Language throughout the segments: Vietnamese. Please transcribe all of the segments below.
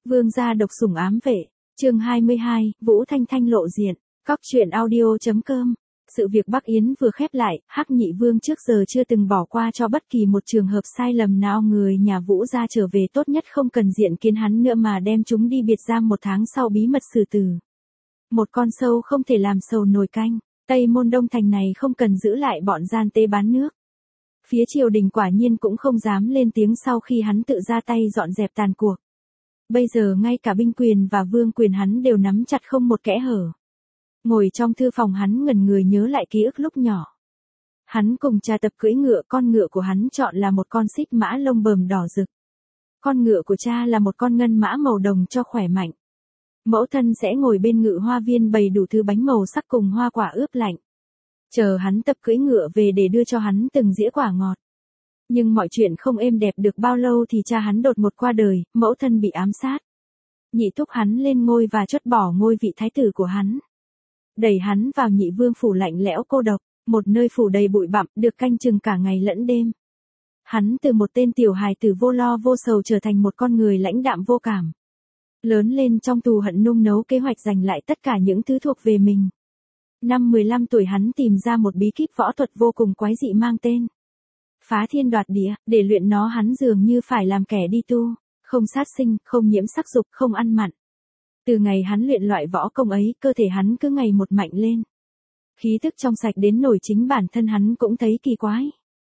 Vương gia độc sủng ám vệ, chương 22, Vũ Thanh Thanh lộ diện, Cóc truyện audio.com. Sự việc Bắc Yến vừa khép lại, Hắc Nhị Vương trước giờ chưa từng bỏ qua cho bất kỳ một trường hợp sai lầm nào. Người nhà Vũ gia trở về tốt nhất không cần diện kiến hắn nữa mà đem chúng đi biệt giam 1 tháng sau bí mật xử tử. Một con sâu không thể làm sầu nồi canh, Tây Môn Đông Thành này không cần giữ lại bọn gian tế bán nước. Phía triều đình quả nhiên cũng không dám lên tiếng sau khi hắn tự ra tay dọn dẹp tàn cuộc. Bây giờ ngay cả binh quyền và vương quyền hắn đều nắm chặt không một kẽ hở. Ngồi trong thư phòng hắn ngẩn người nhớ lại ký ức lúc nhỏ. Hắn cùng cha tập cưỡi ngựa, con ngựa của hắn chọn là một con xích mã lông bờm đỏ rực. Con ngựa của cha là một con ngân mã màu đồng cho khỏe mạnh. Mẫu thân sẽ ngồi bên ngự hoa viên bày đủ thứ bánh màu sắc cùng hoa quả ướp lạnh. Chờ hắn tập cưỡi ngựa về để đưa cho hắn từng dĩa quả ngọt. Nhưng mọi chuyện không êm đẹp được bao lâu thì cha hắn đột ngột qua đời, mẫu thân bị ám sát. Nhị thúc hắn lên ngôi và chốt bỏ ngôi vị thái tử của hắn. Đẩy hắn vào Nhị Vương phủ lạnh lẽo cô độc, một nơi phủ đầy bụi bặm, được canh chừng cả ngày lẫn đêm. Hắn từ một tên tiểu hài tử vô lo vô sầu trở thành một con người lãnh đạm vô cảm. Lớn lên trong tù hận nung nấu kế hoạch giành lại tất cả những thứ thuộc về mình. Năm 15 tuổi hắn tìm ra một bí kíp võ thuật vô cùng quái dị mang tên Phá Thiên Đoạt Địa, để luyện nó hắn dường như phải làm kẻ đi tu, không sát sinh, không nhiễm sắc dục, không ăn mặn. Từ ngày hắn luyện loại võ công ấy, cơ thể hắn cứ ngày một mạnh lên. Khí thức trong sạch đến nổi chính bản thân hắn cũng thấy kỳ quái.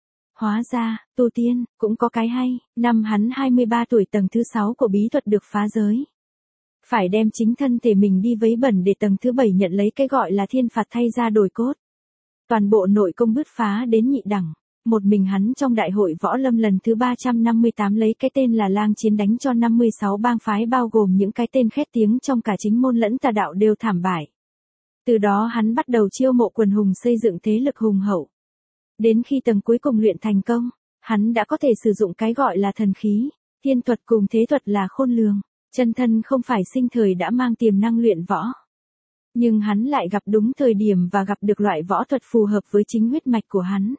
Hóa ra, tu tiên, cũng có cái hay. Năm hắn 23 tuổi tầng thứ 6 của bí thuật được phá giới. Phải đem chính thân thể mình đi vấy bẩn để tầng thứ 7 nhận lấy cái gọi là thiên phạt thay ra đổi cốt. Toàn bộ nội công bứt phá đến nhị đẳng. Một mình hắn trong đại hội võ lâm lần thứ 358 lấy cái tên là Lang Chiến đánh cho 56 bang phái bao gồm những cái tên khét tiếng trong cả chính môn lẫn tà đạo đều thảm bại. Từ đó hắn bắt đầu chiêu mộ quần hùng xây dựng thế lực hùng hậu. Đến khi tầng cuối cùng luyện thành công, hắn đã có thể sử dụng cái gọi là thần khí, thiên thuật cùng thế thuật là khôn lường. Chân thân không phải sinh thời đã mang tiềm năng luyện võ. Nhưng hắn lại gặp đúng thời điểm và gặp được loại võ thuật phù hợp với chính huyết mạch của hắn.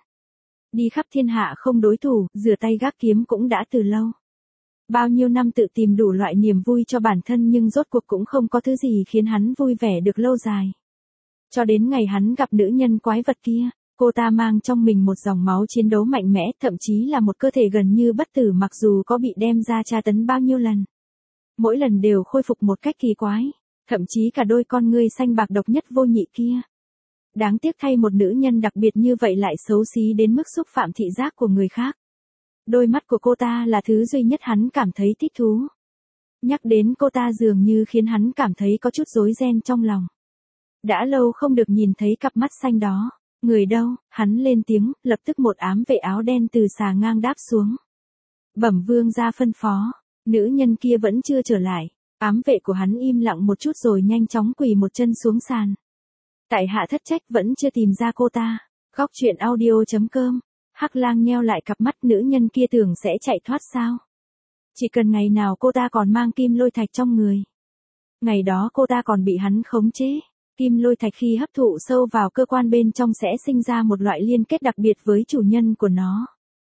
Đi khắp thiên hạ không đối thủ, rửa tay gác kiếm cũng đã từ lâu. Bao nhiêu năm tự tìm đủ loại niềm vui cho bản thân nhưng rốt cuộc cũng không có thứ gì khiến hắn vui vẻ được lâu dài. Cho đến ngày hắn gặp nữ nhân quái vật kia, cô ta mang trong mình một dòng máu chiến đấu mạnh mẽ, thậm chí là một cơ thể gần như bất tử mặc dù có bị đem ra tra tấn bao nhiêu lần. Mỗi lần đều khôi phục một cách kỳ quái, thậm chí cả đôi con ngươi xanh bạc độc nhất vô nhị kia. Đáng tiếc thay một nữ nhân đặc biệt như vậy lại xấu xí đến mức xúc phạm thị giác của người khác. Đôi mắt của cô ta là thứ duy nhất hắn cảm thấy thích thú. Nhắc đến cô ta dường như khiến hắn cảm thấy có chút rối ren trong lòng. Đã lâu không được nhìn thấy cặp mắt xanh đó. Người đâu, hắn lên tiếng, lập tức một ám vệ áo đen từ xà ngang đáp xuống. Bẩm vương gia phân phó, nữ nhân kia vẫn chưa trở lại. Ám vệ của hắn im lặng một chút rồi nhanh chóng quỳ một chân xuống sàn. Tại hạ thất trách vẫn chưa tìm ra cô ta. Cóc truyện audio.com. Hắc Lang nheo lại cặp mắt, nữ nhân kia tưởng sẽ chạy thoát sao? Chỉ cần ngày nào cô ta còn mang kim lôi thạch trong người. Ngày đó cô ta còn bị hắn khống chế. Kim lôi thạch khi hấp thụ sâu vào cơ quan bên trong sẽ sinh ra một loại liên kết đặc biệt với chủ nhân của nó.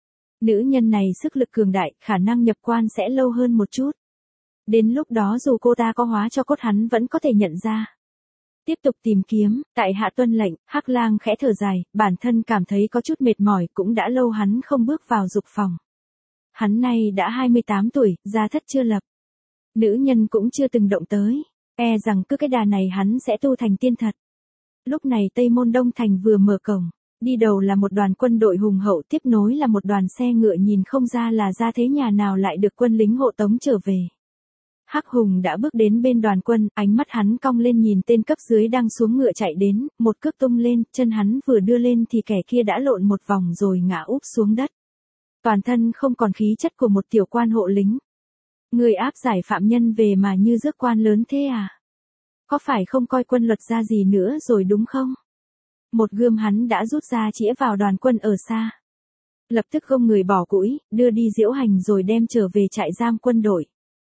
Nữ nhân này sức lực cường đại, khả năng nhập quan sẽ lâu hơn một chút. Đến lúc đó dù cô ta có hóa cho cốt hắn vẫn có thể nhận ra. Tiếp tục tìm kiếm, tại hạ tuân lệnh. Hắc Lang khẽ thở dài, bản thân cảm thấy có chút mệt mỏi, cũng đã lâu hắn không bước vào dục phòng. Hắn nay đã 28 tuổi, gia thất chưa lập. Nữ nhân cũng chưa từng động tới, e rằng cứ cái đà này hắn sẽ tu thành tiên thật. Lúc này Tây Môn Đông Thành vừa mở cổng, đi đầu là một đoàn quân đội hùng hậu, tiếp nối là một đoàn xe ngựa nhìn không ra là gia thế nhà nào lại được quân lính hộ tống trở về. Hắc Hùng đã bước đến bên đoàn quân, ánh mắt hắn cong lên nhìn tên cấp dưới đang xuống ngựa chạy đến, một cước tung lên, chân hắn vừa đưa lên thì kẻ kia đã lộn một vòng rồi ngã úp xuống đất. Toàn thân không còn khí chất của một tiểu quan hộ lính. Người áp giải phạm nhân về mà như rước quan lớn thế à? Có phải không coi quân luật ra gì nữa rồi đúng không? Một gươm hắn đã rút ra chĩa vào đoàn quân ở xa. Lập tức gông người bỏ cũi, đưa đi diễu hành rồi đem trở về trại giam quân đội.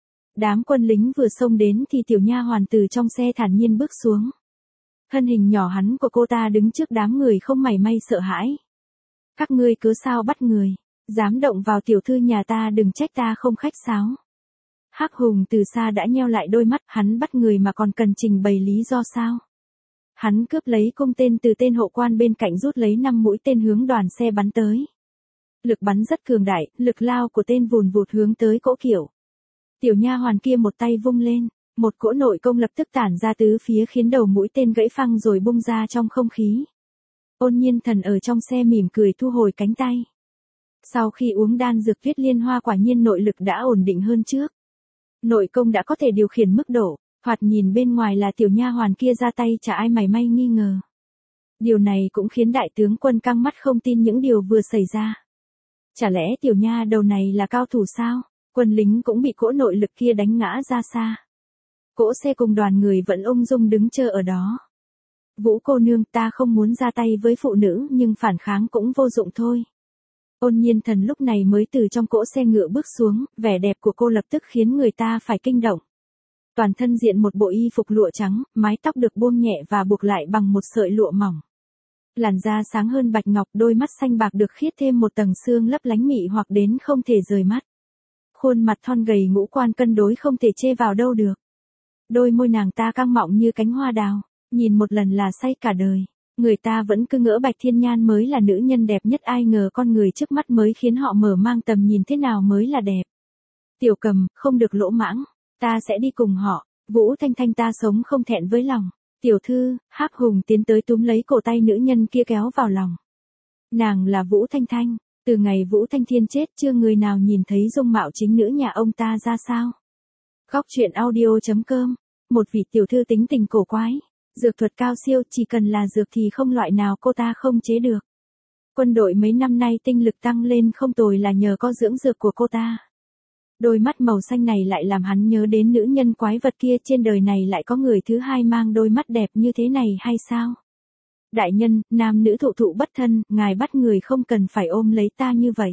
Đám quân lính vừa xông đến thì tiểu nha hoàn từ trong xe thản nhiên bước xuống. Thân hình nhỏ hắn của cô ta đứng trước đám người không mảy may sợ hãi. Các ngươi cớ sao bắt người, dám động vào tiểu thư nhà ta đừng trách ta không khách sáo. Hắc Hùng từ xa đã nheo lại đôi mắt, hắn bắt người mà còn cần trình bày lý do sao? Hắn cướp lấy cung tên từ tên hộ quan bên cạnh, rút lấy 5 mũi tên hướng đoàn xe bắn tới. Lực bắn rất cường đại, lực lao của tên vùn vụt hướng tới cỗ kiệu. Tiểu nha hoàn kia một tay vung lên, một cỗ nội công lập tức tản ra tứ phía khiến đầu mũi tên gãy phăng rồi bung ra trong không khí. Ôn Nhiên Thần ở trong xe mỉm cười thu hồi cánh tay. Sau khi uống đan dược Tuyết Liên Hoa quả nhiên nội lực đã ổn định hơn trước. Nội công đã có thể điều khiển mức độ, thoạt nhìn bên ngoài là tiểu nha hoàn kia ra tay chả ai mảy may nghi ngờ. Điều này cũng khiến đại tướng quân căng mắt không tin những điều vừa xảy ra. Chả lẽ tiểu nha đầu này là cao thủ sao? Quân lính cũng bị cỗ nội lực kia đánh ngã ra xa. Cỗ xe cùng đoàn người vẫn ung dung đứng chờ ở đó. Vũ cô nương, ta không muốn ra tay với phụ nữ nhưng phản kháng cũng vô dụng thôi. Ôn Nhiên Thần lúc này mới từ trong cỗ xe ngựa bước xuống, vẻ đẹp của cô lập tức khiến người ta phải kinh động. Toàn thân diện một bộ y phục lụa trắng, mái tóc được buông nhẹ và buộc lại bằng một sợi lụa mỏng. Làn da sáng hơn bạch ngọc, đôi mắt xanh bạc được khiết thêm một tầng sương lấp lánh mị hoặc đến không thể rời mắt. Khuôn mặt thon gầy ngũ quan cân đối không thể chê vào đâu được. Đôi môi nàng ta căng mọng như cánh hoa đào, nhìn một lần là say cả đời. Người ta vẫn cứ ngỡ Bạch Thiên Nhan mới là nữ nhân đẹp nhất, ai ngờ con người trước mắt mới khiến họ mở mang tầm nhìn thế nào mới là đẹp. Tiểu Cầm, không được lỗ mãng, ta sẽ đi cùng họ. Vũ Thanh Thanh, ta sống không thẹn với lòng. Tiểu thư, Hắc Hùng tiến tới túm lấy cổ tay nữ nhân kia kéo vào lòng. Nàng là Vũ Thanh Thanh, từ ngày Vũ Thanh Thiên chết chưa người nào nhìn thấy dung mạo chính nữ nhà ông ta ra sao. Góc truyện audio.com, một vị tiểu thư tính tình cổ quái, dược thuật cao siêu, chỉ cần là dược thì không loại nào cô ta không chế được. Quân đội mấy năm nay tinh lực tăng lên không tồi là nhờ có dưỡng dược của cô ta. Đôi mắt màu xanh này lại làm hắn nhớ đến nữ nhân quái vật kia, trên đời này lại có người thứ hai mang đôi mắt đẹp như thế này hay sao? Đại nhân, nam nữ thụ thụ bất thân, ngài bắt người không cần phải ôm lấy ta như vậy.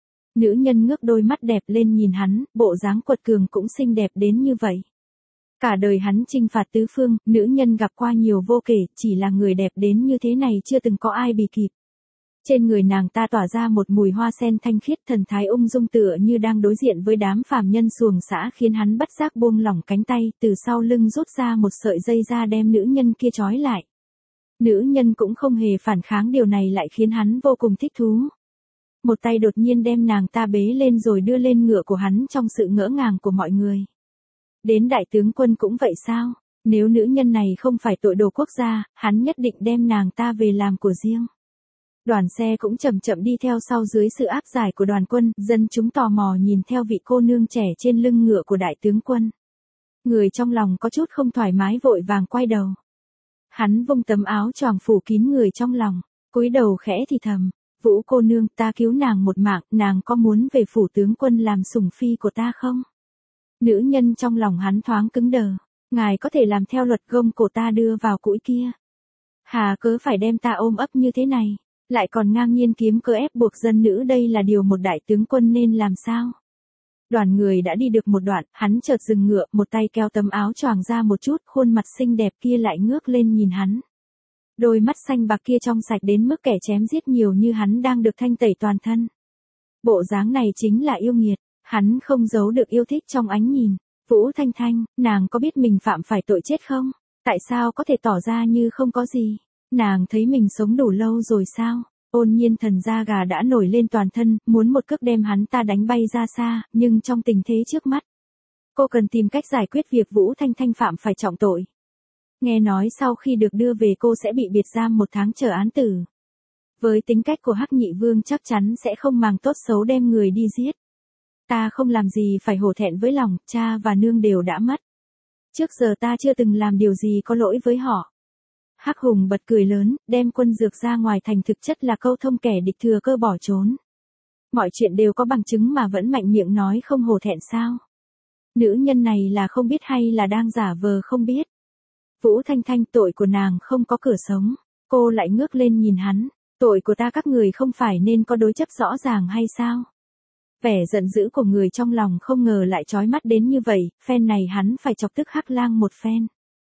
Nữ nhân ngước đôi mắt đẹp lên nhìn hắn, bộ dáng quật cường cũng xinh đẹp đến như vậy. Cả đời hắn chinh phạt tứ phương, nữ nhân gặp qua nhiều vô kể, chỉ là người đẹp đến như thế này chưa từng có ai bì kịp. Trên người nàng ta tỏa ra một mùi hoa sen thanh khiết, thần thái ung dung tựa như đang đối diện với đám phàm nhân xuồng xã, khiến hắn bất giác buông lỏng cánh tay, từ sau lưng rút ra một sợi dây ra đem nữ nhân kia trói lại. Nữ nhân cũng không hề phản kháng, điều này lại khiến hắn vô cùng thích thú. Một tay đột nhiên đem nàng ta bế lên rồi đưa lên ngựa của hắn trong sự ngỡ ngàng của mọi người. Đến đại tướng quân cũng vậy sao? Nếu nữ nhân này không phải tội đồ quốc gia, hắn nhất định đem nàng ta về làm của riêng. Đoàn xe cũng chậm chậm đi theo sau dưới sự áp giải của đoàn quân, dân chúng tò mò nhìn theo vị cô nương trẻ trên lưng ngựa của đại tướng quân. Người trong lòng có chút không thoải mái vội vàng quay đầu. Hắn vung tấm áo choàng phủ kín người trong lòng, cúi đầu khẽ thì thầm, Vũ cô nương, ta cứu nàng một mạng, nàng có muốn về phủ tướng quân làm sủng phi của ta không? Nữ nhân trong lòng hắn thoáng cứng đờ, ngài có thể làm theo luật, gông cổ ta đưa vào cũi kia. Hà cớ phải đem ta ôm ấp như thế này, lại còn ngang nhiên kiếm cớ ép buộc dân nữ, đây là điều một đại tướng quân nên làm sao? Đoàn người đã đi được một đoạn, hắn chợt dừng ngựa, một tay kéo tấm áo choàng ra một chút, khuôn mặt xinh đẹp kia lại ngước lên nhìn hắn. Đôi mắt xanh bạc kia trong sạch đến mức kẻ chém giết nhiều như hắn đang được thanh tẩy toàn thân. Bộ dáng này chính là yêu nghiệt, hắn không giấu được yêu thích trong ánh nhìn. Vũ Thanh Thanh, nàng có biết mình phạm phải tội chết không? Tại sao có thể tỏ ra như không có gì? Nàng thấy mình sống đủ lâu rồi sao? Ôn Nhiên Thần da gà đã nổi lên toàn thân, muốn một cước đem hắn ta đánh bay ra xa, nhưng trong tình thế trước mắt, cô cần tìm cách giải quyết việc Vũ Thanh Thanh phạm phải trọng tội. Nghe nói sau khi được đưa về cô sẽ bị biệt giam 1 tháng chờ án tử. Với tính cách của Hắc Nhị Vương chắc chắn sẽ không màng tốt xấu đem người đi giết. Ta không làm gì phải hổ thẹn với lòng, cha và nương đều đã mất. Trước giờ ta chưa từng làm điều gì có lỗi với họ. Hắc Hùng bật cười lớn, đem quân dược ra ngoài thành, thực chất là câu thông kẻ địch thừa cơ bỏ trốn. Mọi chuyện đều có bằng chứng mà vẫn mạnh miệng nói không hổ thẹn sao? Nữ nhân này là không biết hay là đang giả vờ không biết? Vũ Thanh Thanh, tội của nàng không có cửa sống. Cô lại ngước lên nhìn hắn, tội của ta các người không phải nên có đối chấp rõ ràng hay sao? Vẻ giận dữ của người trong lòng không ngờ lại chói mắt đến như vậy, phen này hắn phải chọc tức Hắc Lang một phen.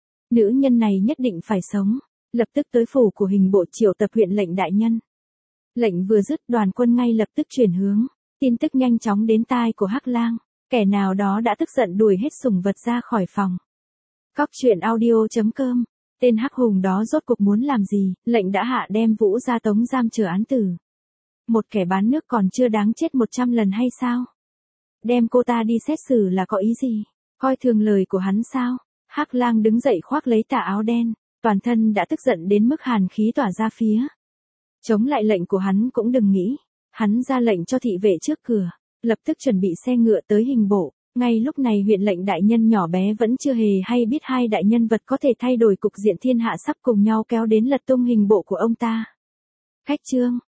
Nữ nhân này nhất định phải sống, lập tức tới phủ của hình bộ triệu tập huyện lệnh đại nhân. Lệnh vừa dứt, đoàn quân ngay lập tức chuyển hướng, tin tức nhanh chóng đến tai của Hắc Lang. Kẻ nào đó đã tức giận đuổi hết sủng vật ra khỏi phòng. Cóc truyện audio.com. Tên hắc hùng đó rốt cuộc muốn làm gì, lệnh đã hạ đem Vũ ra tống giam chờ án tử. Một kẻ bán nước còn chưa đáng chết 100 lần hay sao? Đem cô ta đi xét xử là có ý gì? Coi thường lời của hắn sao? Hắc Lang đứng dậy khoác lấy tà áo đen, toàn thân đã tức giận đến mức hàn khí tỏa ra phía. Chống lại lệnh của hắn cũng đừng nghĩ. Hắn ra lệnh cho thị vệ trước cửa, lập tức chuẩn bị xe ngựa tới hình bộ. Ngay lúc này huyện lệnh đại nhân nhỏ bé vẫn chưa hề hay biết hai đại nhân vật có thể thay đổi cục diện thiên hạ sắp cùng nhau kéo đến lật tung hình bộ của ông ta. Khách trương,